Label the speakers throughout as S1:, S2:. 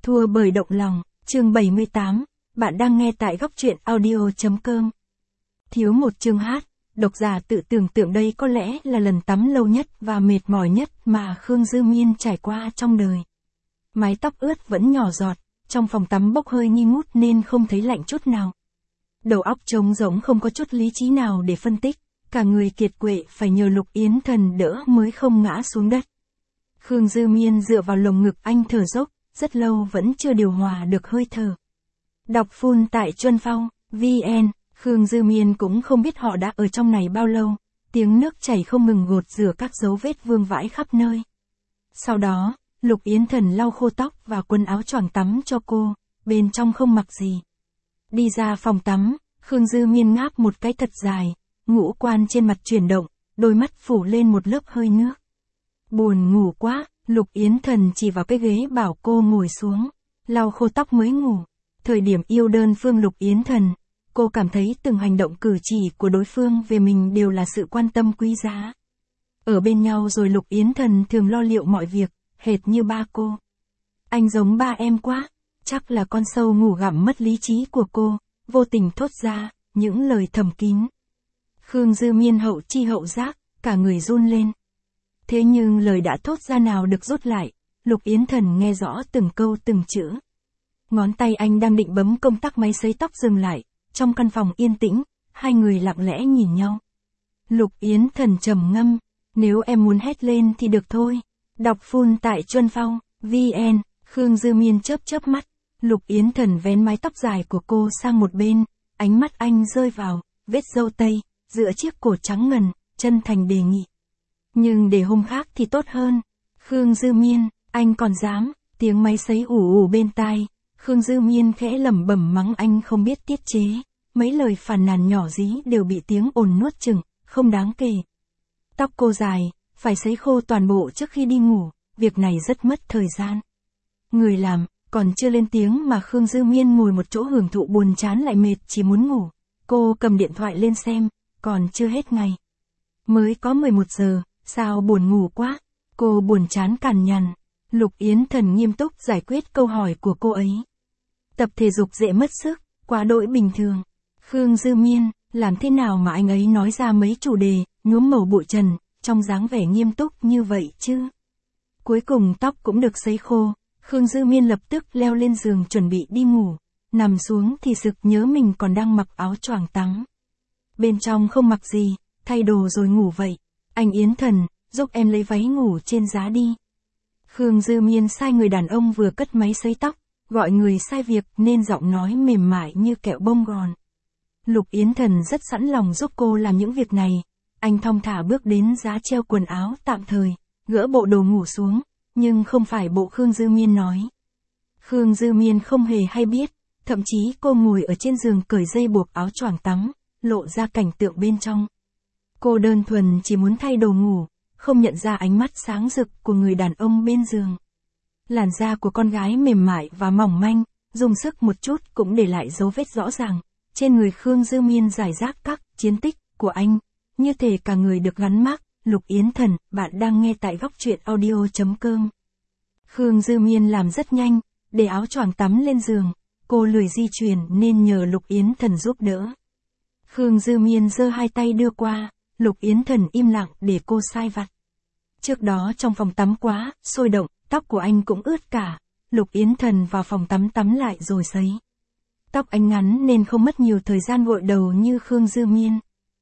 S1: Thua bởi động lòng, chương 78, bạn đang nghe tại góc truyện audio.com. Thiếu một chương hát, độc giả tự tưởng tượng đây có lẽ là lần tắm lâu nhất và mệt mỏi nhất mà Khương Dư Miên trải qua trong đời. Mái tóc ướt vẫn nhỏ giọt, trong phòng tắm bốc hơi nghi ngút nên không thấy lạnh chút nào. Đầu óc trống rỗng không có chút lý trí nào để phân tích, cả người kiệt quệ phải nhờ Lục Yến Thần đỡ mới không ngã xuống đất. Khương Dư Miên dựa vào lồng ngực anh thở dốc, rất lâu vẫn chưa điều hòa được hơi thở. Đọc full tại Chuân Phong, VN, Khương Dư Miên cũng không biết họ đã ở trong này bao lâu, tiếng nước chảy không ngừng gột rửa các dấu vết vương vãi khắp nơi. Sau đó, Lục Yến Thần lau khô tóc và quần áo choàng tắm cho cô, bên trong không mặc gì. Đi ra phòng tắm, Khương Dư Miên ngáp một cái thật dài, ngũ quan trên mặt chuyển động, đôi mắt phủ lên một lớp hơi nước. Buồn ngủ quá, Lục Yến Thần chỉ vào cái ghế bảo cô ngồi xuống, lau khô tóc mới ngủ. Thời điểm yêu đơn phương Lục Yến Thần, cô cảm thấy từng hành động cử chỉ của đối phương về mình đều là sự quan tâm quý giá. Ở bên nhau rồi Lục Yến Thần thường lo liệu mọi việc, hệt như ba cô. Anh giống ba em quá, chắc là con sâu ngủ gặm mất lý trí của cô, vô tình thốt ra những lời thầm kín. Khương Dư Miên hậu chi hậu giác, cả người run lên. Thế nhưng lời đã thốt ra nào được rút lại, Lục Yến Thần nghe rõ từng câu từng chữ. Ngón tay anh đang định bấm công tắc máy sấy tóc dừng lại, trong căn phòng yên tĩnh, hai người lặng lẽ nhìn nhau. Lục Yến Thần trầm ngâm, nếu em muốn hét lên thì được thôi. Đọc full tại Chuân Phong, VN, Khương Dư Miên chớp mắt, Lục Yến Thần vén mái tóc dài của cô sang một bên, ánh mắt anh rơi vào vết râu tây, giữa chiếc cổ trắng ngần, chân thành đề nghị. Nhưng để hôm khác thì tốt hơn. Khương Dư Miên, anh còn dám, tiếng máy sấy ù bên tai. Khương Dư Miên khẽ lẩm bẩm mắng anh không biết tiết chế. Mấy lời phàn nàn nhỏ dí đều bị tiếng ồn nuốt chửng, không đáng kể. Tóc cô dài, phải sấy khô toàn bộ trước khi đi ngủ, việc này rất mất thời gian. Người làm, còn chưa lên tiếng mà Khương Dư Miên ngồi một chỗ hưởng thụ buồn chán lại mệt chỉ muốn ngủ. Cô cầm điện thoại lên xem, còn chưa hết ngày. Mới có 11 giờ. Sao buồn ngủ quá? Cô buồn chán cằn nhằn. Lục Yến Thần nghiêm túc giải quyết câu hỏi của cô ấy. Tập thể dục dễ mất sức, quá đỗi bình thường. Khương Dư Miên, làm thế nào mà anh ấy nói ra mấy chủ đề, nhuốm màu bụi trần, trong dáng vẻ nghiêm túc như vậy chứ? Cuối cùng tóc cũng được sấy khô, Khương Dư Miên lập tức leo lên giường chuẩn bị đi ngủ. Nằm xuống thì sực nhớ mình còn đang mặc áo choàng tắm. Bên trong không mặc gì, thay đồ rồi ngủ vậy. Anh Yến Thần, giúp em lấy váy ngủ trên giá đi. Khương Dư Miên sai người đàn ông vừa cất máy sấy tóc, gọi người sai việc nên giọng nói mềm mại như kẹo bông gòn. Lục Yến Thần rất sẵn lòng giúp cô làm những việc này. Anh thong thả bước đến giá treo quần áo tạm thời, gỡ bộ đồ ngủ xuống, nhưng không phải bộ Khương Dư Miên nói. Khương Dư Miên không hề hay biết, thậm chí cô ngồi ở trên giường cởi dây buộc áo choàng tắm, lộ ra cảnh tượng bên trong. Cô đơn thuần chỉ muốn thay đồ ngủ, không nhận ra ánh mắt sáng rực của người đàn ông bên giường. Làn da của con gái mềm mại và mỏng manh, dùng sức một chút cũng để lại dấu vết rõ ràng. Trên người Khương Dư Miên rải rác các chiến tích của anh, như thể cả người được gắn mác. Lục Yến Thần, bạn đang nghe tại góc truyện audio.com. Khương Dư Miên làm rất nhanh, để áo choàng tắm lên giường, cô lười di chuyển nên nhờ Lục Yến Thần giúp đỡ. Khương Dư Miên giơ hai tay đưa qua. Lục Yến Thần im lặng để cô sai vặt. Trước đó trong phòng tắm quá, sôi động, tóc của anh cũng ướt cả. Lục Yến Thần vào phòng tắm tắm lại rồi sấy. Tóc anh ngắn nên không mất nhiều thời gian gội đầu như Khương Dư Miên.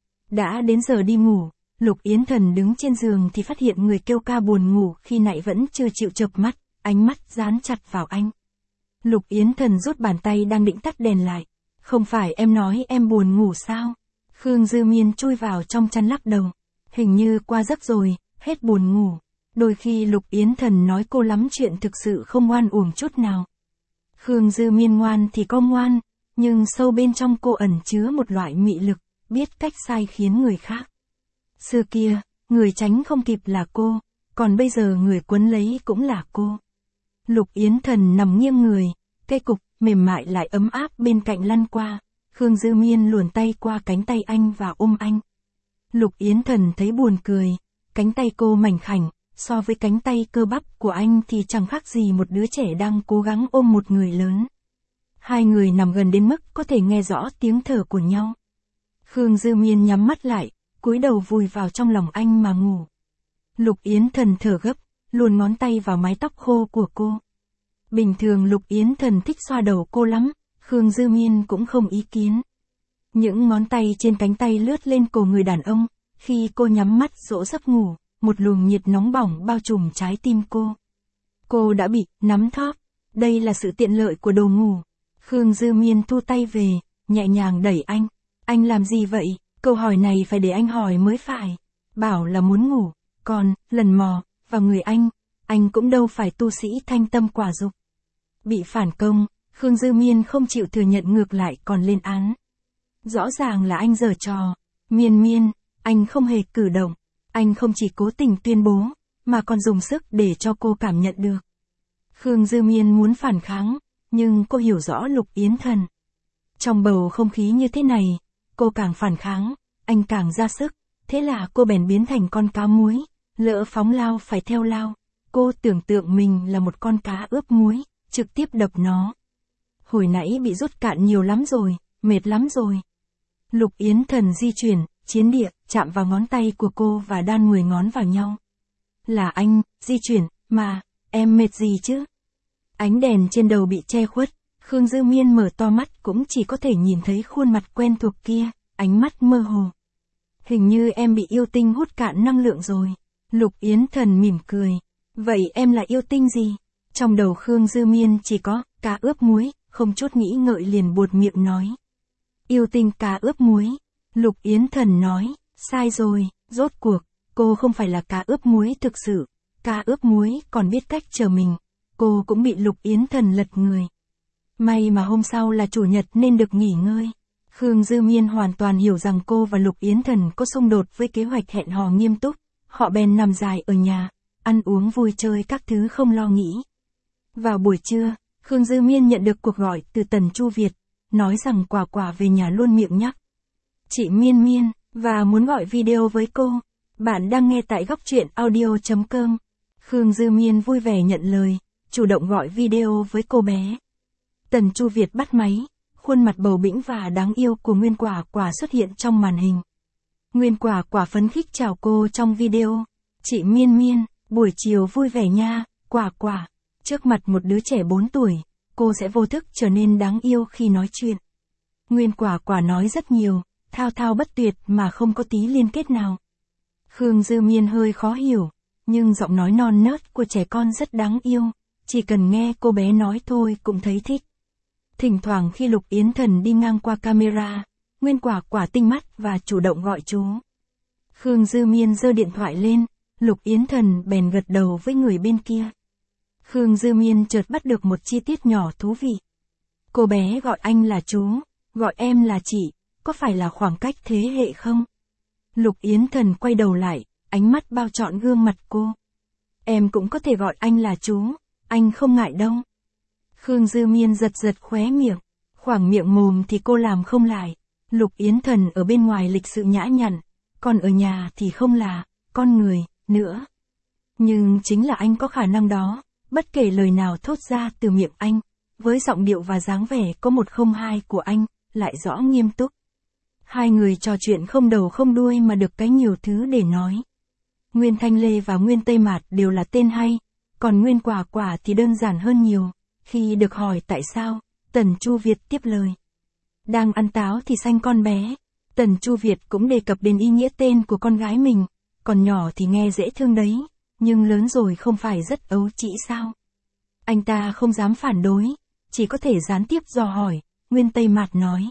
S1: Đã đến giờ đi ngủ, Lục Yến Thần đứng trên giường thì phát hiện người kêu ca buồn ngủ khi nãy vẫn chưa chịu chợp mắt, ánh mắt dán chặt vào anh. Lục Yến Thần rút bàn tay đang định tắt đèn lại. Không phải em nói em buồn ngủ sao? Khương Dư Miên chui vào trong chăn lắc đầu. Hình như qua giấc rồi, hết buồn ngủ. Đôi khi Lục Yến Thần nói cô lắm chuyện thực sự không ngoan uổng chút nào. Khương Dư Miên ngoan thì có ngoan, nhưng sâu bên trong cô ẩn chứa một loại mị lực, biết cách sai khiến người khác. Xưa kia, người tránh không kịp là cô, còn bây giờ người quấn lấy cũng là cô. Lục Yến Thần nằm nghiêng người, cây cục mềm mại lại ấm áp bên cạnh lăn qua. Khương Dư Miên luồn tay qua cánh tay anh và ôm anh. Lục Yến Thần thấy buồn cười, cánh tay cô mảnh khảnh, so với cánh tay cơ bắp của anh thì chẳng khác gì một đứa trẻ đang cố gắng ôm một người lớn. Hai người nằm gần đến mức có thể nghe rõ tiếng thở của nhau. Khương Dư Miên nhắm mắt lại, cúi đầu vùi vào trong lòng anh mà ngủ. Lục Yến Thần thở gấp, luồn ngón tay vào mái tóc khô của cô. Bình thường Lục Yến Thần thích xoa đầu cô lắm, Khương Dư Miên cũng không ý kiến. Những ngón tay trên cánh tay lướt lên cổ người đàn ông, khi cô nhắm mắt dỗ giấc ngủ, một luồng nhiệt nóng bỏng bao trùm trái tim cô. Cô đã bị nắm thóp, đây là sự tiện lợi của đồ ngủ. Khương Dư Miên thu tay về, nhẹ nhàng đẩy anh. Anh làm gì vậy? Câu hỏi này phải để anh hỏi mới phải. Bảo là muốn ngủ, còn, lần mò, vào người anh cũng đâu phải tu sĩ thanh tâm quả dục. Bị phản công, Khương Dư Miên không chịu thừa nhận ngược lại còn lên án. Rõ ràng là anh giở trò. Miên, anh không hề cử động. Anh không chỉ cố tình tuyên bố, mà còn dùng sức để cho cô cảm nhận được. Khương Dư Miên muốn phản kháng, nhưng cô hiểu rõ Lục Yến Thần. Trong bầu không khí như thế này, cô càng phản kháng, anh càng ra sức, thế là cô bèn biến thành con cá muối, lỡ phóng lao phải theo lao. Cô tưởng tượng mình là một con cá ướp muối, trực tiếp đập nó. Hồi nãy bị rút cạn nhiều lắm rồi, mệt lắm rồi. Lục Yến Thần di chuyển, chiến địa, chạm vào ngón tay của cô và đan 10 ngón vào nhau. Là anh, di chuyển, mà, em mệt gì chứ? Ánh đèn trên đầu bị che khuất, Khương Dư Miên mở to mắt cũng chỉ có thể nhìn thấy khuôn mặt quen thuộc kia, ánh mắt mơ hồ. Hình như em bị yêu tinh hút cạn năng lượng rồi. Lục Yến Thần mỉm cười. Vậy em là yêu tinh gì? Trong đầu Khương Dư Miên chỉ có cá ướp muối, không chút nghĩ ngợi liền buột miệng nói. Yêu tinh cá ướp muối. Lục Yến Thần nói, sai rồi, rốt cuộc, cô không phải là cá ướp muối thực sự. Cá ướp muối còn biết cách chờ mình. Cô cũng bị Lục Yến Thần lật người. May mà hôm sau là chủ nhật nên được nghỉ ngơi. Khương Dư Miên hoàn toàn hiểu rằng cô và Lục Yến Thần có xung đột với kế hoạch hẹn hò nghiêm túc. Họ bèn nằm dài ở nhà, ăn uống vui chơi các thứ không lo nghĩ. Vào buổi trưa, Khương Dư Miên nhận được cuộc gọi từ Tần Chu Việt, nói rằng Quả Quả về nhà luôn miệng nhắc. Chị Miên, và muốn gọi video với cô. Bạn đang nghe tại góc truyện audio.com. Khương Dư Miên vui vẻ nhận lời, chủ động gọi video với cô bé. Tần Chu Việt bắt máy, khuôn mặt bầu bĩnh và đáng yêu của Nguyên Quả Quả xuất hiện trong màn hình. Nguyên Quả Quả phấn khích chào cô trong video. Chị Miên, buổi chiều vui vẻ nha, Quả Quả. Trước mặt một đứa trẻ 4 tuổi, cô sẽ vô thức trở nên đáng yêu khi nói chuyện. Nguyên Quả Quả nói rất nhiều, thao thao bất tuyệt mà không có tí liên kết nào. Khương Dư Miên hơi khó hiểu, nhưng giọng nói non nớt của trẻ con rất đáng yêu, chỉ cần nghe cô bé nói thôi cũng thấy thích. Thỉnh thoảng khi Lục Yến Thần đi ngang qua camera, Nguyên Quả Quả tinh mắt và chủ động gọi chú. Khương Dư Miên giơ điện thoại lên, Lục Yến Thần bèn gật đầu với người bên kia. Khương Dư Miên chợt bắt được một chi tiết nhỏ thú vị. Cô bé gọi anh là chú, gọi em là chị, có phải là khoảng cách thế hệ không? Lục Yến Thần quay đầu lại, ánh mắt bao trọn gương mặt cô. Em cũng có thể gọi anh là chú, anh không ngại đâu. Khương Dư Miên giật khóe miệng, khoảng miệng mồm thì cô làm không lại. Lục Yến Thần ở bên ngoài lịch sự nhã nhặn, còn ở nhà thì không là con người nữa. Nhưng chính là anh có khả năng đó, bất kể lời nào thốt ra từ miệng anh, với giọng điệu và dáng vẻ có 102 của anh, lại rõ nghiêm túc. Hai người trò chuyện không đầu không đuôi mà được cái nhiều thứ để nói. Nguyên Thanh Lê và Nguyên Tây Mạt đều là tên hay, còn Nguyên Quả Quả thì đơn giản hơn nhiều. Khi được hỏi tại sao, Tần Chu Việt tiếp lời. Đang ăn táo thì xanh con bé. Tần Chu Việt cũng đề cập đến ý nghĩa tên của con gái mình, còn nhỏ thì nghe dễ thương đấy, nhưng lớn rồi không phải rất ấu trĩ sao? Anh ta không dám phản đối, chỉ có thể gián tiếp dò hỏi, Nguyên Tây Mạt nói.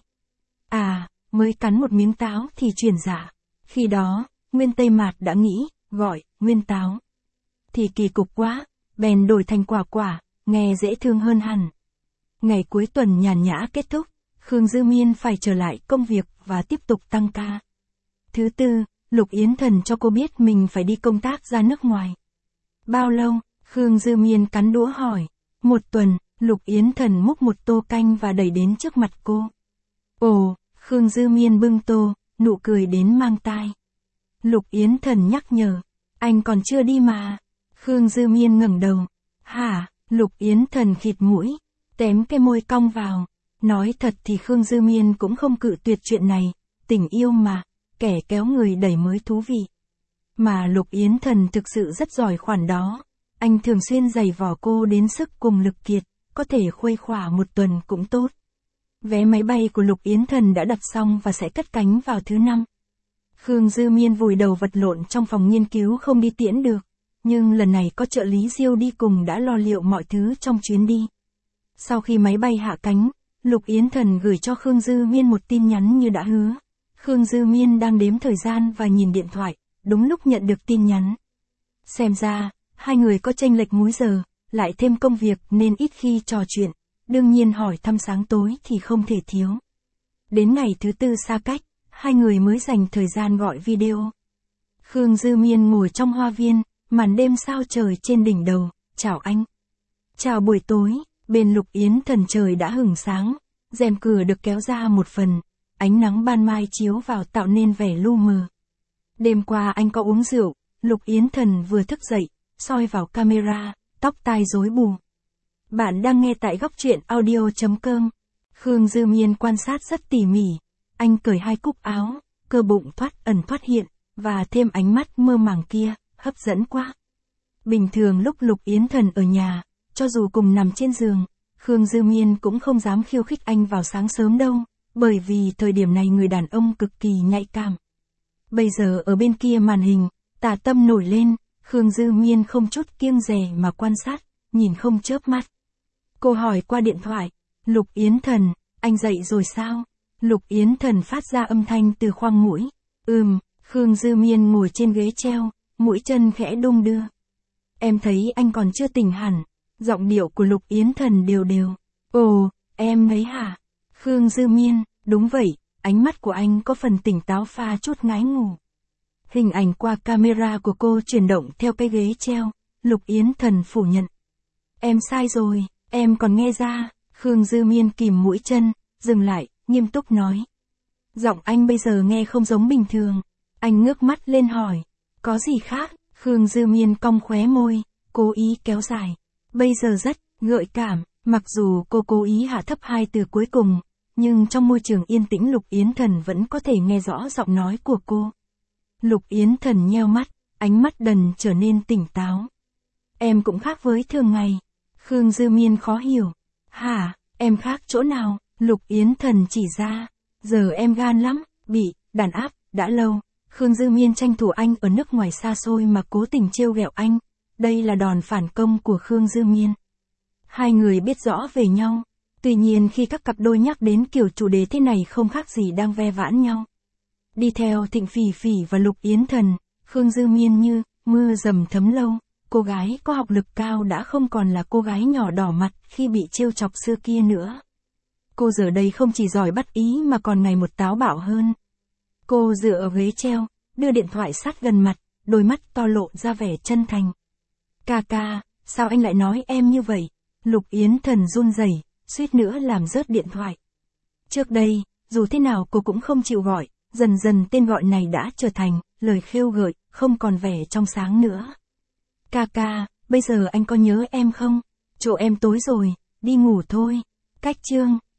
S1: À, mới cắn một miếng táo thì truyền dạ. Khi đó, Nguyên Tây Mạt đã nghĩ, gọi, Nguyên Táo. Thì kỳ cục quá, bèn đổi thành Quả Quả, nghe dễ thương hơn hẳn. Ngày cuối tuần nhàn nhã kết thúc, Khương Dư Miên phải trở lại công việc và tiếp tục tăng ca. Thứ tư, Lục Yến Thần cho cô biết mình phải đi công tác ra nước ngoài. Bao lâu? Khương Dư Miên cắn đũa hỏi. 1 tuần, Lục Yến Thần múc một tô canh và đẩy đến trước mặt cô. Ồ, Khương Dư Miên bưng tô, nụ cười đến mang tai. Lục Yến Thần nhắc nhở, anh còn chưa đi mà. Khương Dư Miên ngẩng đầu. Hả? Lục Yến Thần khịt mũi, tém cái môi cong vào. Nói thật thì Khương Dư Miên cũng không cự tuyệt chuyện này, tình yêu mà, kẻ kéo người đẩy mới thú vị. Mà Lục Yến Thần thực sự rất giỏi khoản đó, anh thường xuyên giày vò cô đến sức cùng lực kiệt, có thể khuây khỏa một tuần cũng tốt. Vé máy bay của Lục Yến Thần đã đặt xong và sẽ cất cánh vào thứ 5. Khương Dư Miên vùi đầu vật lộn trong phòng nghiên cứu không đi tiễn được, nhưng lần này có trợ lý Diêu đi cùng đã lo liệu mọi thứ trong chuyến đi. Sau khi máy bay hạ cánh, Lục Yến Thần gửi cho Khương Dư Miên một tin nhắn như đã hứa. Khương Dư Miên đang đếm thời gian và nhìn điện thoại, đúng lúc nhận được tin nhắn. Xem ra, hai người có chênh lệch múi giờ, lại thêm công việc nên ít khi trò chuyện, đương nhiên hỏi thăm sáng tối thì không thể thiếu. Đến ngày thứ 4 xa cách, hai người mới dành thời gian gọi video. Khương Dư Miên ngồi trong hoa viên, màn đêm sao trời trên đỉnh đầu, chào anh. Chào buổi tối, bên Lục Yến Thần trời đã hửng sáng, rèm cửa được kéo ra một phần, ánh nắng ban mai chiếu vào tạo nên vẻ lu mờ. Đêm qua anh có uống rượu, Lục Yến Thần vừa thức dậy, soi vào camera, tóc tai rối bù. Bạn đang nghe tại góc truyện audio.com. Khương Dư Miên quan sát rất tỉ mỉ, anh cởi hai cúc áo, cơ bụng thoát ẩn thoát hiện, và thêm ánh mắt mơ màng kia, hấp dẫn quá. Bình thường lúc Lục Yến Thần ở nhà, cho dù cùng nằm trên giường, Khương Dư Miên cũng không dám khiêu khích anh vào sáng sớm đâu, bởi vì thời điểm này người đàn ông cực kỳ nhạy cảm. Bây giờ ở bên kia màn hình, tà tâm nổi lên, Khương Dư Miên không chút kiêng dè mà quan sát, nhìn không chớp mắt. Cô hỏi qua điện thoại, Lục Yến Thần, anh dậy rồi sao? Lục Yến Thần phát ra âm thanh từ khoang mũi. Khương Dư Miên ngồi trên ghế treo, mũi chân khẽ đung đưa. Em thấy anh còn chưa tỉnh hẳn. Giọng điệu của Lục Yến Thần đều đều. Ồ, em ấy hả? Khương Dư Miên, đúng vậy, ánh mắt của anh có phần tỉnh táo pha chút ngái ngủ. Hình ảnh qua camera của cô chuyển động theo cái ghế treo, Lục Yến Thần phủ nhận. Em sai rồi, em còn nghe ra. Khương Dư Miên kìm mũi chân, dừng lại, nghiêm túc nói. Giọng anh bây giờ nghe không giống bình thường. Anh ngước mắt lên hỏi, có gì khác? Khương Dư Miên cong khóe môi, cố ý kéo dài. Bây giờ rất gợi cảm, mặc dù cô cố ý hạ thấp hai từ cuối cùng, nhưng trong môi trường yên tĩnh Lục Yến Thần vẫn có thể nghe rõ giọng nói của cô. Lục Yến Thần nheo mắt, ánh mắt dần trở nên tỉnh táo. Em cũng khác với thường ngày. Khương Dư Miên khó hiểu. Hả, em khác chỗ nào? Lục Yến Thần chỉ ra. Giờ em gan lắm, bị đàn áp, đã lâu. Khương Dư Miên tranh thủ anh ở nước ngoài xa xôi mà cố tình trêu ghẹo anh. Đây là đòn phản công của Khương Dư Miên. Hai người biết rõ về nhau. Tuy nhiên khi các cặp đôi nhắc đến kiểu chủ đề thế này không khác gì đang ve vãn nhau. Đi theo Thịnh Phỉ Phỉ và Lục Yến Thần, Khương Dư Miên như mưa dầm thấm lâu. Cô gái có học lực cao đã không còn là cô gái nhỏ đỏ mặt khi bị trêu chọc xưa kia nữa. Cô giờ đây không chỉ giỏi bắt ý mà còn ngày một táo bạo hơn. Cô dựa ở ghế treo, đưa điện thoại sát gần mặt, đôi mắt to lộ ra vẻ chân thành. Ca, sao anh lại nói em như vậy? Lục Yến Thần run rẩy, suýt nữa làm rớt điện thoại. Trước đây, dù thế nào cô cũng không chịu gọi, dần dần tên gọi này đã trở thành lời khêu gợi, không còn vẻ trong sáng nữa. Ca, bây giờ anh có nhớ em không? Chỗ em tối rồi, đi ngủ thôi. Cách chương